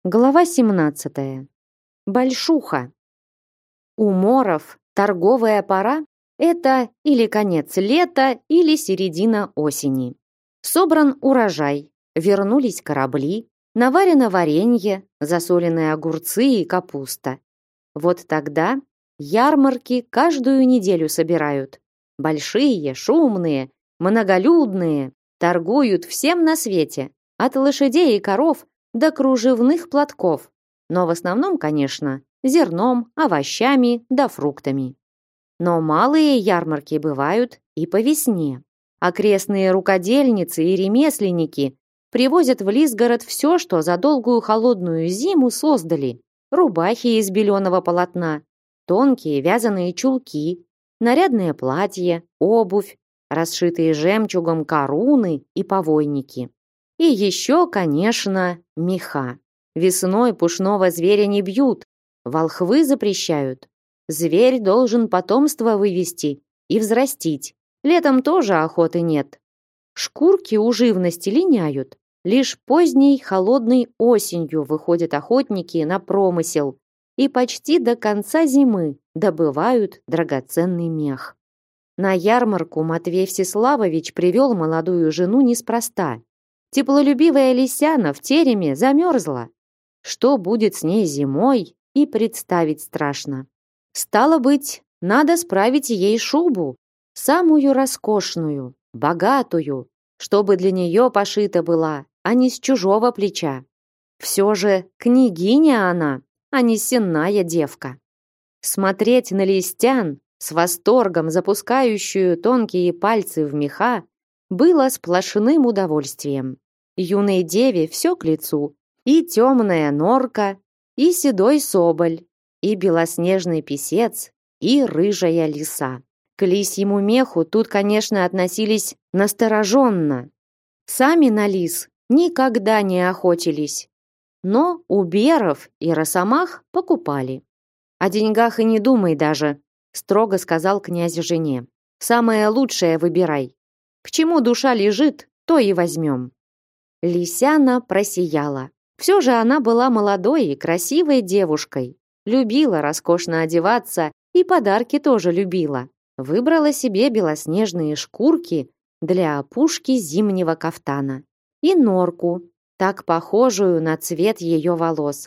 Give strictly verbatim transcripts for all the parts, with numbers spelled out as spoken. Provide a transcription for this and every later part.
Глава семнадцатая. Большуха. У моров торговая пора– это или конец лета, или середина осени. Собран урожай, вернулись корабли, наварено варенье, засоленные огурцы и капуста. Вот тогда ярмарки каждую неделю собирают. Большие, шумные, многолюдные, торгуют всем на свете, от лошадей и коров до кружевных платков, но в основном, конечно, зерном, овощами да фруктами. Но малые ярмарки бывают и по весне. Окрестные рукодельницы и ремесленники привозят в Лисгород все, что за долгую холодную зиму создали. Рубахи из беленого полотна, тонкие вязаные чулки, нарядные платья, обувь, расшитые жемчугом коруны и повойники. И еще, конечно, меха. Весной пушного зверя не бьют, волхвы запрещают. Зверь должен потомство вывести и взрастить. Летом тоже охоты нет. Шкурки у живности линяют. Лишь поздней холодной осенью выходят охотники на промысел и почти до конца зимы добывают драгоценный мех. На ярмарку Матвей Всеславович привел молодую жену неспроста. Теплолюбивая Лисяна в тереме замерзла. Что будет с ней зимой, и представить страшно. Стало быть, надо справить ей шубу, самую роскошную, богатую, чтобы для нее пошита была, а не с чужого плеча. Все же княгиня она, а не сенная девка. Смотреть на Листян, с восторгом запускающую тонкие пальцы в меха, было сплошным удовольствием. Юной деве все к лицу. И темная норка, и седой соболь, и белоснежный писец, и рыжая лиса. К лисьему меху тут, конечно, относились настороженно. Сами на лис никогда не охотились. Но у беров и росомах покупали. О деньгах и не думай даже, строго сказал князь жене. Самое лучшее выбирай. К чему душа лежит, то и возьмем. Лисяна просияла. Все же она была молодой и красивой девушкой. Любила роскошно одеваться и подарки тоже любила. Выбрала себе белоснежные шкурки для опушки зимнего кафтана. И норку, так похожую на цвет ее волос.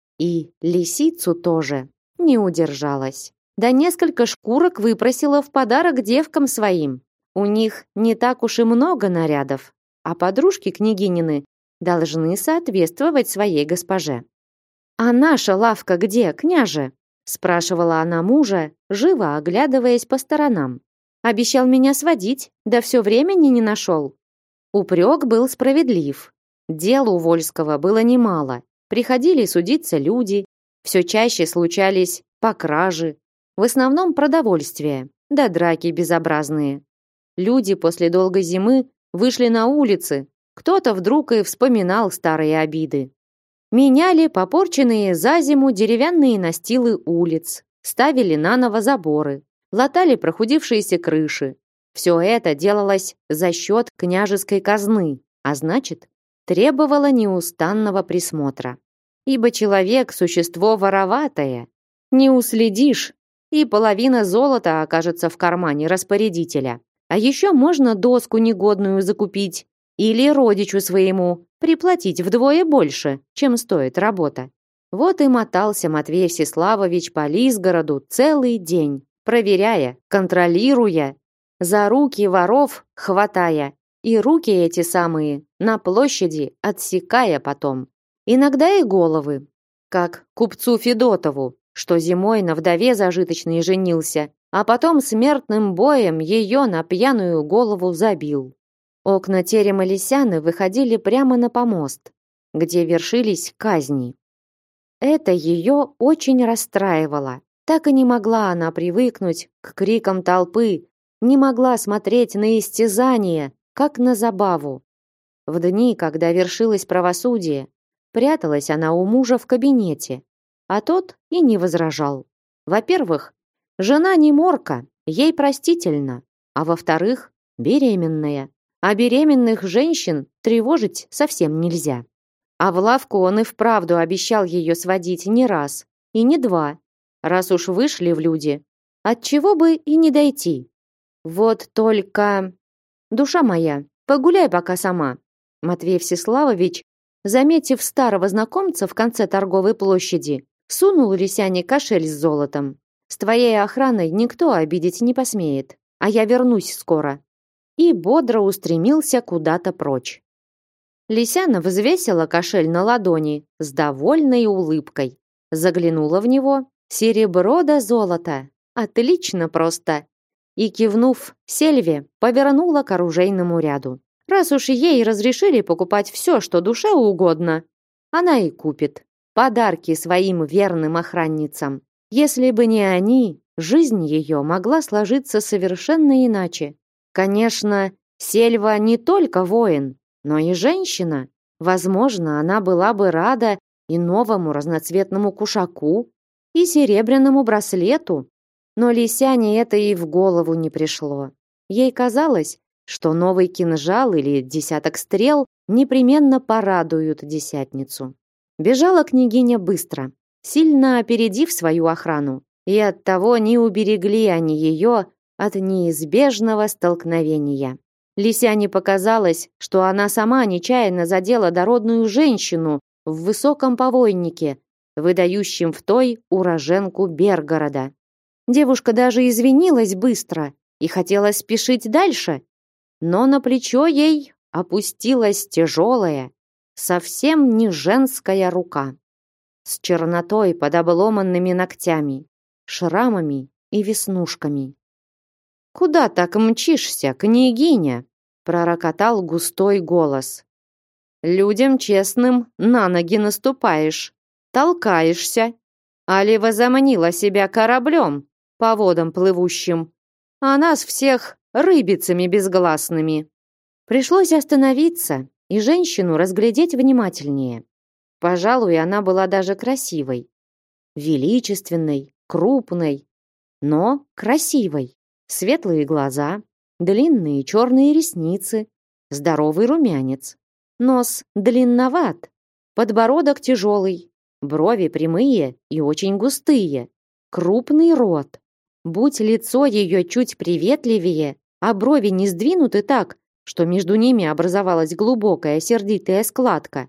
И лисицу тоже не удержалась. Да несколько шкурок выпросила в подарок девкам своим. У них не так уж и много нарядов, а подружки княгинины должны соответствовать своей госпоже. «А наша лавка где, княже?» спрашивала она мужа, живо оглядываясь по сторонам. «Обещал меня сводить, да все времени не нашел». Упрек был справедлив. Дел у Вольского было немало. Приходили судиться люди, все чаще случались покражи, в основном продовольствие, да драки безобразные. Люди после долгой зимы вышли на улицы, кто-то вдруг и вспоминал старые обиды. Меняли попорченные за зиму деревянные настилы улиц, ставили наново заборы, латали прохудившиеся крыши. Все это делалось за счет княжеской казны, а значит, требовало неустанного присмотра. Ибо человек – существо вороватое. Не уследишь, и половина золота окажется в кармане распорядителя. А еще можно доску негодную закупить или родичу своему приплатить вдвое больше, чем стоит работа. Вот и мотался Матвей Всеславович по Лисгороду целый день, проверяя, контролируя, за руки воров хватая, и руки эти самые на площади отсекая потом. Иногда и головы, как купцу Федотову, что зимой на вдове зажиточной женился, а потом смертным боем ее на пьяную голову забил. Окна терема Лисяны выходили прямо на помост, где вершились казни. Это ее очень расстраивало. Так и не могла она привыкнуть к крикам толпы, не могла смотреть на истязание, как на забаву. В дни, когда вершилось правосудие, пряталась она у мужа в кабинете, а тот и не возражал. Во-первых, жена не морка, ей простительно, а во-вторых, беременная. А беременных женщин тревожить совсем нельзя. А в лавку он и вправду обещал ее сводить не раз и не два. Раз уж вышли в люди, отчего бы и не дойти. Вот только... Душа моя, погуляй пока сама. Матвей Всеславович, заметив старого знакомца в конце торговой площади, сунул Лисяне кошель с золотом. С твоей охраной никто обидеть не посмеет, а я вернусь скоро. И бодро устремился куда-то прочь. Лисяна взвесила кошель на ладони с довольной улыбкой. Заглянула в него. Серебро да золото. Отлично просто. И, кивнув Сельве, повернула к оружейному ряду. Раз уж ей разрешили покупать все, что душе угодно, она и купит. Подарки своим верным охранницам. Если бы не они, жизнь ее могла сложиться совершенно иначе. Конечно, Сельва не только воин, но и женщина. Возможно, она была бы рада и новому разноцветному кушаку, и серебряному браслету. Но Лисяне это и в голову не пришло. Ей казалось, что новый кинжал или десяток стрел непременно порадуют десятницу. Бежала княгиня быстро, сильно опередив свою охрану, и оттого не уберегли они ее от неизбежного столкновения. Лисяне показалось, что она сама нечаянно задела дородную женщину в высоком повойнике, выдающем в той уроженку Бергорода. Девушка даже извинилась быстро и хотела спешить дальше, но на плечо ей опустилась тяжелая, совсем не женская рука, с чернотой под обломанными ногтями, шрамами и веснушками. «Куда так мчишься, княгиня?» — пророкотал густой голос. «Людям честным на ноги наступаешь, толкаешься, али возомнила себя кораблем по водам плывущим, а нас всех рыбицами безгласными». Пришлось остановиться и женщину разглядеть внимательнее. Пожалуй, она была даже красивой. Величественной, крупной, но красивой. Светлые глаза, длинные черные ресницы, здоровый румянец. Нос длинноват, подбородок тяжелый, брови прямые и очень густые, крупный рот. Будь лицо ее чуть приветливее, а брови не сдвинуты так, что между ними образовалась глубокая сердитая складка,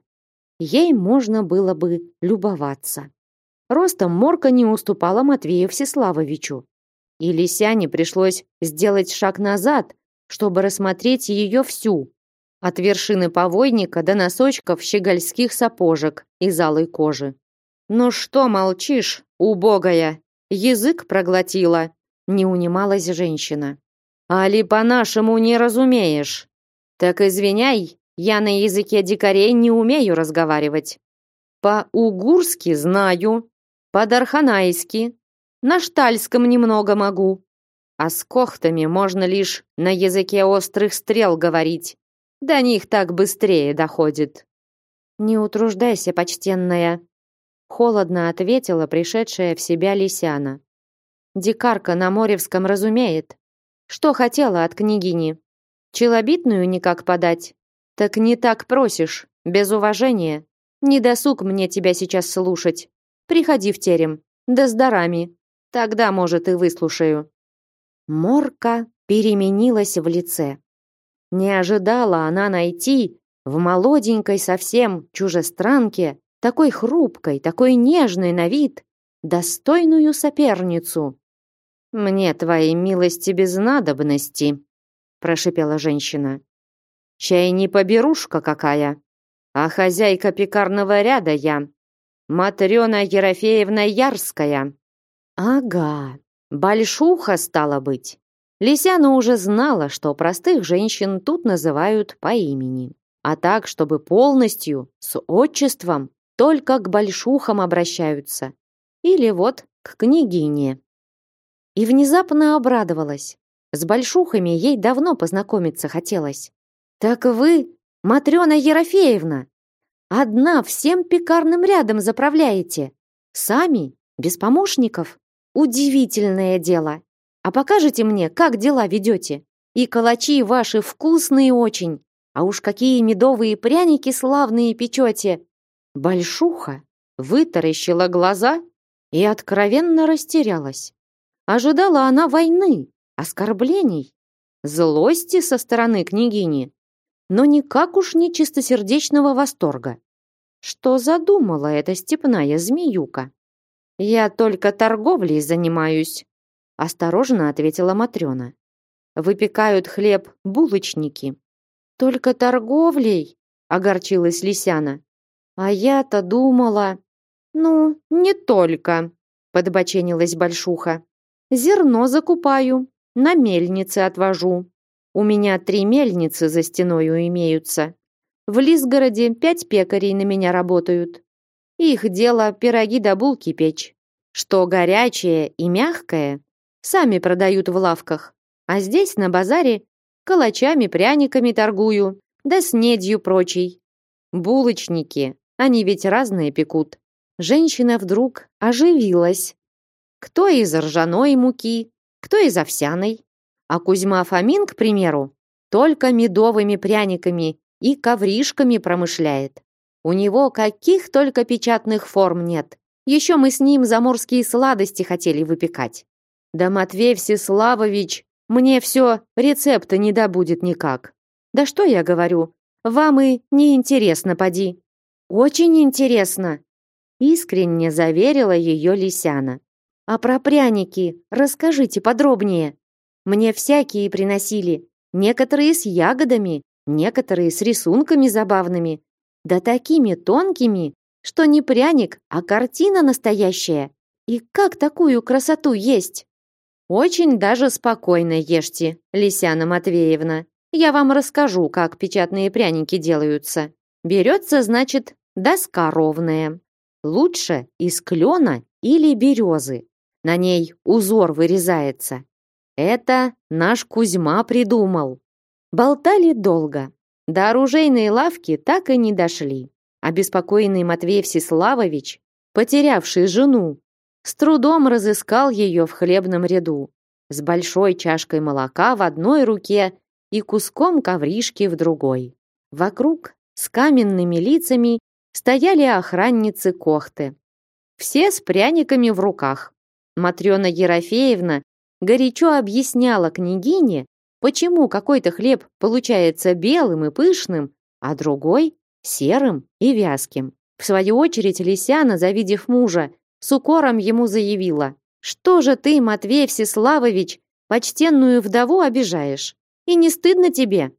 ей можно было бы любоваться. Ростом Морка не уступала Матвею Всеславовичу. И Лисяне пришлось сделать шаг назад, чтобы рассмотреть ее всю, от вершины повойника до носочков щегольских сапожек из алой кожи. «Ну что молчишь, убогая? Язык проглотила?» — не унималась женщина. «Али по-нашему не разумеешь? Так извиняй, я на языке дикарей не умею разговаривать. По-угурски знаю, по-дарханайски, на штальском немного могу. А с кохтами можно лишь на языке острых стрел говорить. До них так быстрее доходит». «Не утруждайся, почтенная», — холодно ответила пришедшая в себя Лисяна. «Дикарка на Моревском разумеет. Что хотела от княгини? Челобитную никак подать? Так не так просишь, без уважения. Не досуг мне тебя сейчас слушать. Приходи в терем, да с дарами. Тогда, может, и выслушаю». Морка переменилась в лице. Не ожидала она найти в молоденькой совсем чужестранке, такой хрупкой, такой нежной на вид, достойную соперницу. «Мне твоей милости без надобности», — прошипела женщина. «Чай не поберушка какая, а хозяйка пекарного ряда я, Матрена Ерофеевна Ярская». «Ага, большуха стала быть». Лисяна уже знала, что простых женщин тут называют по имени. А так, чтобы полностью, с отчеством, только к большухам обращаются. Или вот к княгине. И внезапно обрадовалась. С большухами ей давно познакомиться хотелось. «Так вы, Матрена Ерофеевна, одна всем пекарным рядом заправляете? Сами, без помощников? Удивительное дело! А покажете мне, как дела ведете? И калачи ваши вкусные очень, а уж какие медовые пряники славные печете! Большуха вытаращила глаза и откровенно растерялась. Ожидала она войны, оскорблений, злости со стороны княгини, но никак уж не чистосердечного восторга. Что задумала эта степная змеюка? «Я только торговлей занимаюсь», — осторожно ответила Матрена. «Выпекают хлеб булочники». «Только торговлей?» — огорчилась Лисяна. «А я-то думала...» «Ну, не только», — подбоченилась Большуха. «Зерно закупаю, на мельнице отвожу. У меня три мельницы за стеною имеются. В Лисгороде пять пекарей на меня работают. Их дело пироги да булки печь. Что горячее и мягкое, сами продают в лавках. А здесь, на базаре, калачами, пряниками торгую, да снедью прочей. Булочники, они ведь разные пекут». Женщина вдруг оживилась. Кто из ржаной муки, кто из овсяной. А Кузьма Фомин, к примеру, только медовыми пряниками и ковришками промышляет. У него каких только печатных форм нет. Еще мы с ним заморские сладости хотели выпекать. Да Матвей Всеславович мне все рецепта не добудет никак. Да что я говорю, вам и не интересно поди. Очень интересно, искренне заверила ее Лисяна. А про пряники расскажите подробнее. Мне всякие приносили, некоторые с ягодами, некоторые с рисунками забавными, да такими тонкими, что не пряник, а картина настоящая. И как такую красоту есть? Очень даже спокойно ешьте, Лисяна Матвеевна. Я вам расскажу, как печатные пряники делаются. Берется, значит, доска ровная. Лучше из клена или березы. На ней узор вырезается. Это наш Кузьма придумал. Болтали долго. До оружейной лавки так и не дошли. Обеспокоенный Матвей Всеславович, потерявший жену, с трудом разыскал ее в хлебном ряду, с большой чашкой молока в одной руке и куском ковришки в другой. Вокруг с каменными лицами стояли охранницы Кохты. Все с пряниками в руках. Матрена Ерофеевна горячо объясняла княгине, почему какой-то хлеб получается белым и пышным, а другой — серым и вязким. В свою очередь Лисяна, завидев мужа, с укором ему заявила: «Что же ты, Матвей Всеславович, почтенную вдову обижаешь? И не стыдно тебе?»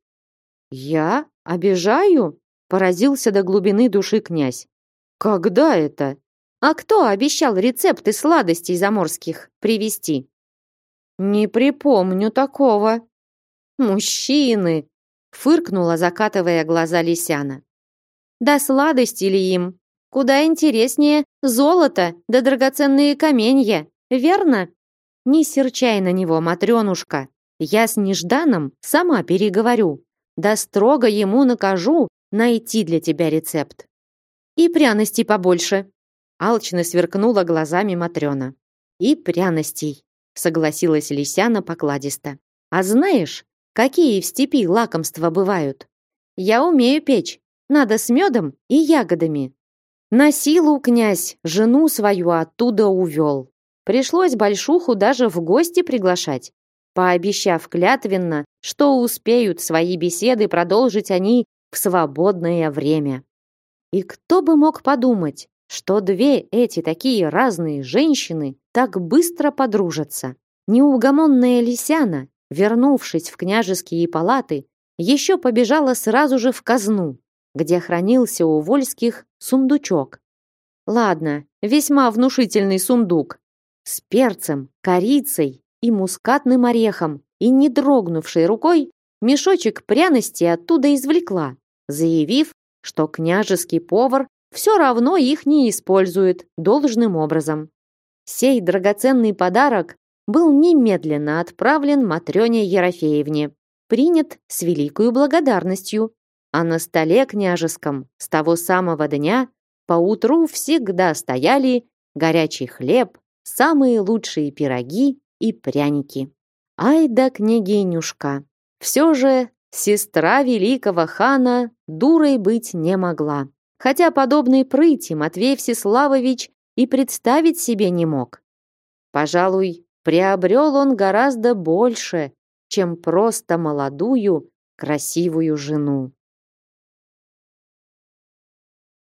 «Я обижаю?» — поразился до глубины души князь. «Когда это?» «А кто обещал рецепты сладостей заморских привезти?» «Не припомню такого». «Мужчины!» — фыркнула, закатывая глаза Лисяна. «Да сладости ли им? Куда интереснее золото да драгоценные каменья, верно? Не серчай на него, Матренушка. Я с Нежданом сама переговорю. Да строго ему накажу найти для тебя рецепт. И пряностей побольше». Алчно сверкнула глазами Матрена. «И пряностей», — согласилась Лисяна покладисто. «А знаешь, какие в степи лакомства бывают? Я умею печь, надо с медом и ягодами». На силу князь жену свою оттуда увел. Пришлось Большуху даже в гости приглашать, пообещав клятвенно, что успеют свои беседы продолжить они в свободное время. И кто бы мог подумать, что две эти такие разные женщины так быстро подружатся. Неугомонная Лисяна, вернувшись в княжеские палаты, еще побежала сразу же в казну, где хранился у Вольских сундучок. Ладно, весьма внушительный сундук, с перцем, корицей и мускатным орехом, и, не дрогнувшей рукой, мешочек пряностей оттуда извлекла, заявив, что княжеский повар все равно их не использует должным образом. Сей драгоценный подарок был немедленно отправлен Матрёне Ерофеевне, принят с великою благодарностью, а на столе княжеском с того самого дня поутру всегда стояли горячий хлеб, самые лучшие пироги и пряники. Ай да княгинюшка! Все же сестра великого хана дурой быть не могла. хотя подобной прыти Матвей Всеславович и представить себе не мог. Пожалуй, приобрел он гораздо больше, чем просто молодую, красивую жену.